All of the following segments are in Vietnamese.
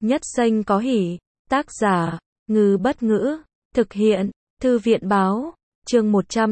Nhất danh có hỷ. Tác giả, Ngư Bất Ngữ. Thực hiện, Thư viện Báo. Chương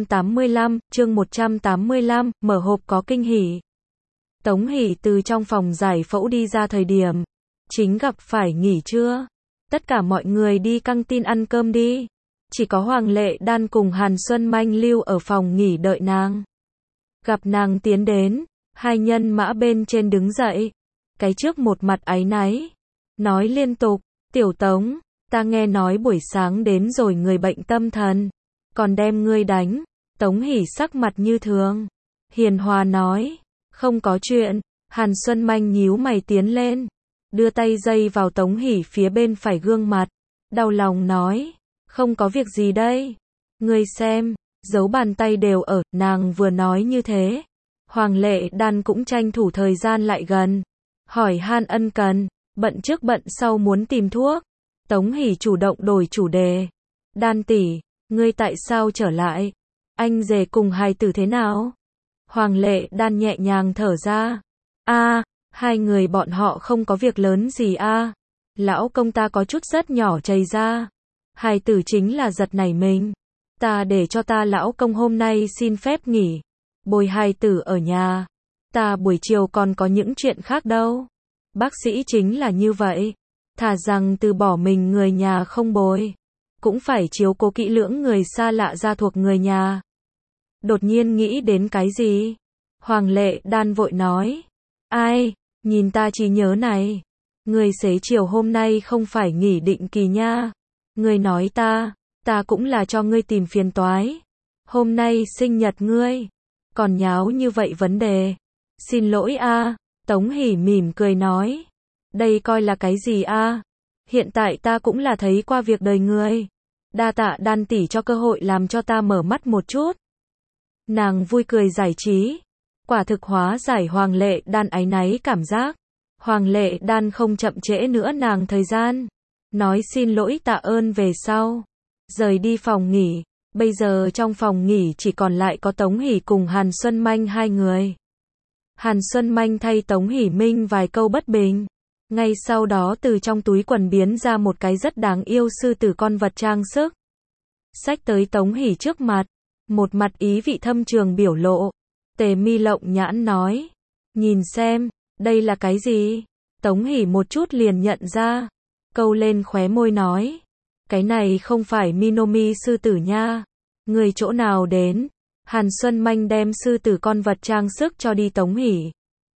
185, mở hộp có kinh hỉ. Tống Hỷ từ trong phòng giải phẫu đi ra thời điểm chính gặp phải nghỉ trưa. Tất cả mọi người đi căng tin ăn cơm đi. Chỉ có Hoàng Lệ Đan cùng Hàn Xuân Manh lưu ở phòng nghỉ đợi nàng. Gặp nàng tiến đến, hai nhân mã bên trên đứng dậy. Cái trước một mặt áy náy, nói liên tục, tiểu Tống, ta nghe nói buổi sáng đến rồi người bệnh tâm thần, còn đem ngươi đánh. Tống Hỷ sắc mặt như thường, hiền hòa nói, không có chuyện. Hàn Xuân Manh nhíu mày tiến lên, đưa tay dây vào Tống Hỷ phía bên phải gương mặt, đau lòng nói, không có việc gì đây. Ngươi xem, dấu bàn tay đều ở. Nàng vừa nói như thế, Hoàng Lệ Đan cũng tranh thủ thời gian lại gần, hỏi han ân cần, bận trước bận sau muốn tìm thuốc. Tống Hỷ chủ động đổi chủ đề, Đan tỷ, ngươi tại sao trở lại? Anh rể cùng hài tử thế nào? Hoàng Lệ Đan nhẹ nhàng thở ra, hai người bọn họ không có việc lớn gì a. Lão công ta có chút rất nhỏ chảy ra, hài tử chính là giật nảy mình. Ta để cho ta lão công hôm nay xin phép nghỉ, bồi hài tử ở nhà. Ta buổi chiều còn có những chuyện khác đâu. Bác sĩ chính là như vậy, thà rằng từ bỏ mình người nhà không bồi, cũng phải chiếu cố kỹ lưỡng người xa lạ ra thuộc người nhà. Đột nhiên nghĩ đến cái gì? Hoàng Lệ Đan vội nói, ai, nhìn ta trí nhớ này. Người xế chiều hôm nay không phải nghỉ định kỳ nha. Người nói ta cũng là cho ngươi tìm phiền toái. Hôm nay sinh nhật ngươi, còn nháo như vậy vấn đề. Xin lỗi a. Tống Hỷ mỉm cười nói, đây coi là cái gì a? Hiện tại ta cũng là thấy qua việc đời người. Đa tạ Đan tỷ cho cơ hội làm cho ta mở mắt một chút. Nàng vui cười giải trí, quả thực hóa giải Hoàng Lệ Đan áy náy cảm giác. Hoàng Lệ Đan không chậm trễ nữa nàng thời gian, nói xin lỗi tạ ơn về sau, rời đi phòng nghỉ. Bây giờ trong phòng nghỉ chỉ còn lại có Tống Hỷ cùng Hàn Xuân Manh hai người. Hàn Xuân Manh thay Tống Hỷ minh vài câu bất bình, ngay sau đó từ trong túi quần biến ra một cái rất đáng yêu sư tử con vật trang sức, xách tới Tống Hỷ trước mặt, một mặt ý vị thâm trường biểu lộ. Tề Mi lộng nhãn nói, nhìn xem, đây là cái gì? Tống Hỷ một chút liền nhận ra, câu lên khóe môi nói, cái này không phải Minomi sư tử nha. Người chỗ nào đến? Hàn Xuân Manh đem sư tử con vật trang sức cho đi. Tống Hỷ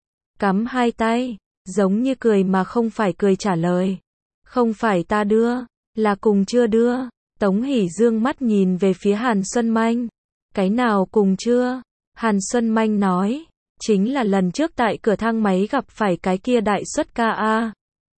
cắm hai tay, giống như cười mà không phải cười trả lời, không phải ta đưa, là cùng chưa đưa. Tống Hỷ dương mắt nhìn về phía Hàn Xuân Manh, cái nào cùng chưa? Hàn Xuân Manh nói, chính là lần trước tại cửa thang máy gặp phải cái kia đại xuất ca a.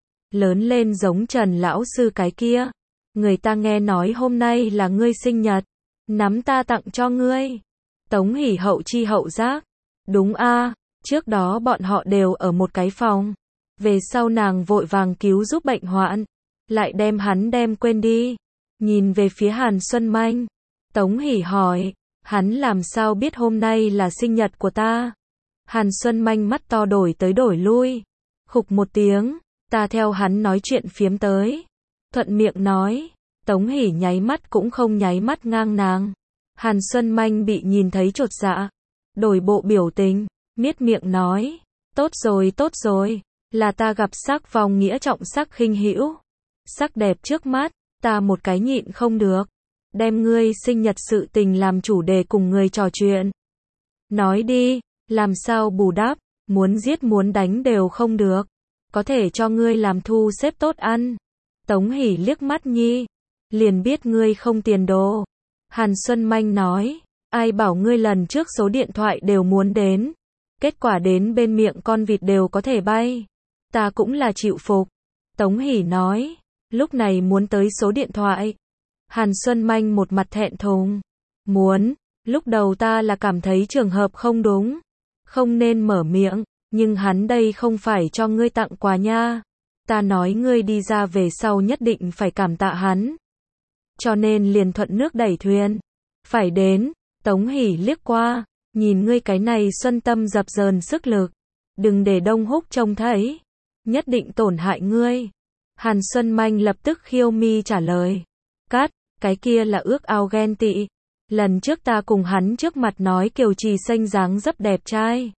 Lớn lên giống Trần lão sư cái kia. Người ta nghe nói hôm nay là ngươi sinh nhật, nắm ta tặng cho ngươi. Tống Hỷ hậu chi hậu giác, đúng a, trước đó bọn họ đều ở một cái phòng. Về sau nàng vội vàng cứu giúp bệnh hoạn, lại đem hắn đem quên đi. Nhìn về phía Hàn Xuân Manh, Tống Hỷ hỏi, hắn làm sao biết hôm nay là sinh nhật của ta? Hàn Xuân Manh mắt to đổi tới đổi lui, khục một tiếng, ta theo hắn nói chuyện phiếm tới. Thuận miệng nói. Tống Hỷ nháy mắt cũng không nháy mắt ngang nàng. Hàn Xuân Manh bị nhìn thấy chột dạ, đổi bộ biểu tình, miết miệng nói, tốt rồi, là ta gặp sắc vòng nghĩa trọng sắc khinh hữu. Sắc đẹp trước mắt, ta một cái nhịn không được, đem ngươi sinh nhật sự tình làm chủ đề cùng ngươi trò chuyện. Nói đi, làm sao bù đắp, muốn giết muốn đánh đều không được, có thể cho ngươi làm thu xếp tốt ăn. Tống Hỷ liếc mắt nhi, liền biết ngươi không tiền đồ. Hàn Xuân Manh nói, ai bảo ngươi lần trước số điện thoại đều muốn đến, kết quả đến bên miệng con vịt đều có thể bay. Ta cũng là chịu phục. Tống Hỷ nói, lúc này muốn tới số điện thoại. Hàn Xuân Manh một mặt thẹn thùng, muốn, lúc đầu ta là cảm thấy trường hợp không đúng, không nên mở miệng, nhưng hắn đây không phải cho ngươi tặng quà nha. Ta nói ngươi đi ra về sau nhất định phải cảm tạ hắn, cho nên liền thuận nước đẩy thuyền. Phải đến. Tống Hỷ liếc qua, nhìn ngươi cái này xuân tâm dập dờn sức lực, đừng để Đông Húc trông thấy, nhất định tổn hại ngươi. Hàn Xuân Manh lập tức khiêu mi trả lời. Cắt, cái kia là ước ao ghen tị. Lần trước ta cùng hắn trước mặt nói Kiều Trì Xanh dáng dấp đẹp trai.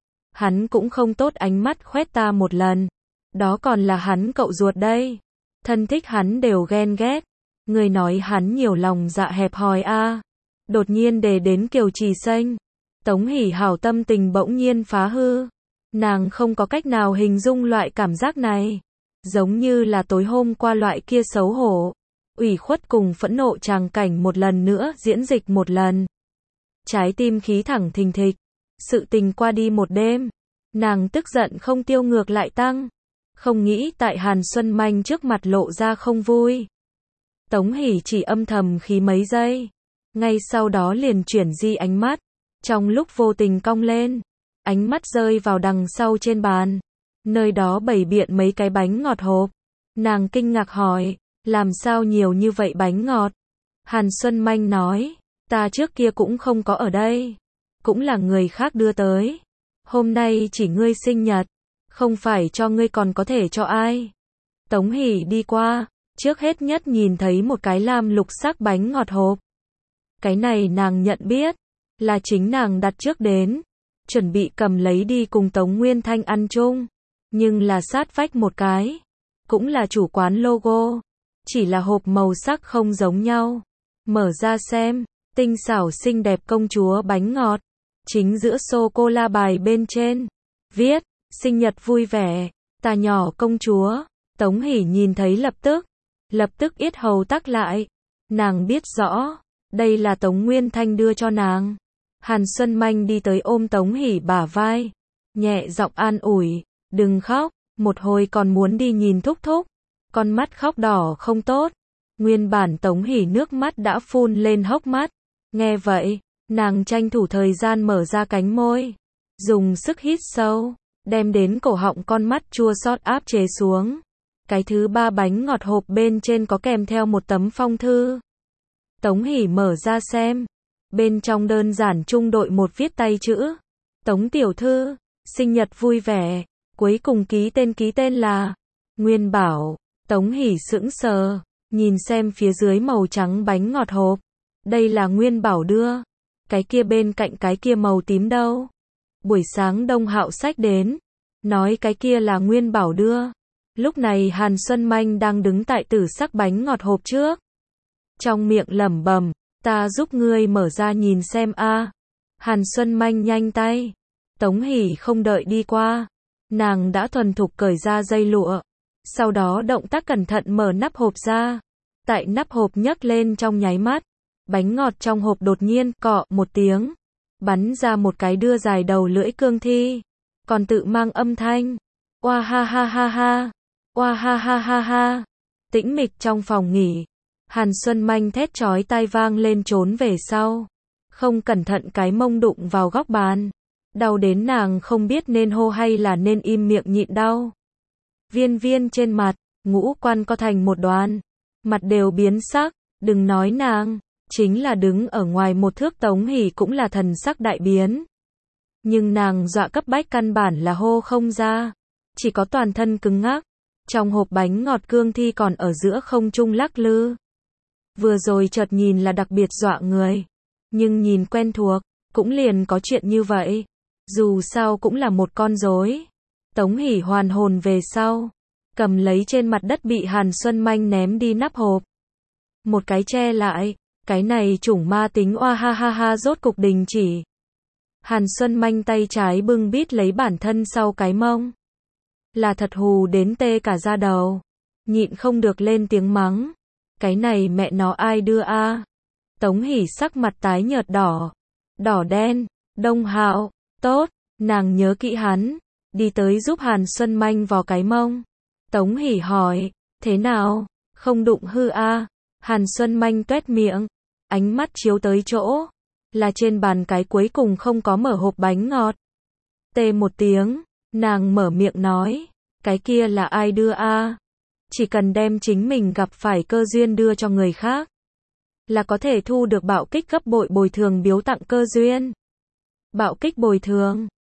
Hắn cũng không tốt ánh mắt khoét ta một lần. Đó còn là hắn cậu ruột đây. Thân thích hắn đều ghen ghét. Người nói hắn nhiều lòng dạ hẹp hòi a. Đột nhiên đề đến Kiều Trì Xanh. Tống Hỷ Hảo tâm tình bỗng nhiên phá hư. Nàng không có cách nào hình dung loại cảm giác này. Giống như là tối hôm qua loại kia xấu hổ, ủy khuất cùng phẫn nộ tràng cảnh một lần nữa diễn dịch một lần. Trái tim khí thẳng thình thịch. Sự tình qua đi một đêm. Nàng tức giận không tiêu ngược lại tăng. Không nghĩ tại Hàn Xuân Manh trước mặt lộ ra không vui. Tống Hỷ chỉ âm thầm khí mấy giây. Ngay sau đó liền chuyển di ánh mắt. Trong lúc vô tình cong lên. Ánh mắt rơi vào đằng sau trên bàn. Nơi đó bày biện mấy cái bánh ngọt hộp. Nàng kinh ngạc hỏi, làm sao nhiều như vậy bánh ngọt? Hàn Xuân Manh nói, ta trước kia cũng không có ở đây. Cũng là người khác đưa tới. Hôm nay chỉ ngươi sinh nhật. Không phải cho ngươi còn có thể cho ai. Tống Hỷ đi qua, trước hết nhất nhìn thấy một cái lam lục sắc bánh ngọt hộp. Cái này nàng nhận biết, là chính nàng đặt trước đến. Chuẩn bị cầm lấy đi cùng Tống Nguyên Thanh ăn chung. Nhưng là sát vách một cái. Cũng là chủ quán logo. Chỉ là hộp màu sắc không giống nhau. Mở ra xem, tinh xảo xinh đẹp công chúa bánh ngọt. Chính giữa sô-cô-la bài bên trên. Viết, sinh nhật vui vẻ, ta nhỏ công chúa. Tống Hỷ nhìn thấy lập tức yết hầu tắc lại. Nàng biết rõ, đây là Tống Nguyên Thanh đưa cho nàng. Hàn Xuân Manh đi tới ôm Tống Hỷ bả vai. Nhẹ giọng an ủi, đừng khóc, một hồi còn muốn đi nhìn thúc thúc. Con mắt khóc đỏ không tốt. Nguyên bản Tống Hỷ nước mắt đã phun lên hốc mắt. Nghe vậy, nàng tranh thủ thời gian mở ra cánh môi. Dùng sức hít sâu, đem đến cổ họng con mắt chua xót áp chế xuống. Cái thứ ba bánh ngọt hộp bên trên có kèm theo một tấm phong thư. Tống Hỷ mở ra xem. Bên trong đơn giản trung đội một viết tay chữ. Tống tiểu thư, sinh nhật vui vẻ. Cuối cùng ký tên là Nguyên Bảo. Tống Hỷ sững sờ, nhìn xem phía dưới màu trắng bánh ngọt hộp. Đây là Nguyên Bảo đưa. Cái kia bên cạnh cái kia màu tím đâu? Buổi sáng Đông Hạo xách đến, nói cái kia là Nguyên Bảo đưa. Lúc này Hàn Xuân Manh đang đứng tại tử sắc bánh ngọt hộp trước. Trong miệng lẩm bẩm, ta giúp ngươi mở ra nhìn xem a. Hàn Xuân Manh nhanh tay. Tống Hỷ không đợi đi qua. Nàng đã thuần thục cởi ra dây lụa. Sau đó động tác cẩn thận mở nắp hộp ra. Tại nắp hộp nhấc lên trong nháy mắt. Bánh ngọt trong hộp đột nhiên cọ một tiếng. Bắn ra một cái đưa dài đầu lưỡi cương thi. Còn tự mang âm thanh. Oa ha ha ha ha. Oa ha ha ha ha. Tĩnh mịch trong phòng nghỉ. Hàn Xuân Manh thét chói tai vang lên trốn về sau. Không cẩn thận cái mông đụng vào góc bàn. Đau đến nàng không biết nên hô hay là nên im miệng nhịn đau. Viên viên trên mặt, ngũ quan co thành một đoàn. Mặt đều biến sắc, đừng nói nàng. Chính là đứng ở ngoài một thước Tống Hỷ cũng là thần sắc đại biến. Nhưng nàng dọa cấp bách căn bản là hô không ra. Chỉ có toàn thân cứng ngắc. Trong hộp bánh ngọt cương thi còn ở giữa không trung lắc lư. Vừa rồi chợt nhìn là đặc biệt dọa người. Nhưng nhìn quen thuộc, cũng liền có chuyện như vậy. Dù sao cũng là một con rối. Tống Hỷ hoàn hồn về sau. Cầm lấy trên mặt đất bị Hàn Xuân Manh ném đi nắp hộp. Một cái che lại. Cái này chủng ma tính oa ha ha ha rốt cục đình chỉ. Hàn Xuân Manh tay trái bưng bít lấy bản thân sau cái mông. Là thật hù đến tê cả da đầu. Nhịn không được lên tiếng mắng. Cái này mẹ nó ai đưa a? Tống Hỷ sắc mặt tái nhợt đỏ. Đỏ đen. Đông Hạo. Tốt. Nàng nhớ kỹ hắn. Đi tới giúp Hàn Xuân Manh vò cái mông. Tống Hỷ hỏi. Thế nào? Không đụng hư a? Hàn Xuân Manh tuét miệng. Ánh mắt chiếu tới chỗ. Là trên bàn cái cuối cùng không có mở hộp bánh ngọt. Tê một tiếng. Nàng mở miệng nói. Cái kia là ai đưa a? Chỉ cần đem chính mình gặp phải cơ duyên đưa cho người khác. Là có thể thu được bạo kích gấp bội bồi thường biếu tặng cơ duyên. Bạo kích bồi thường.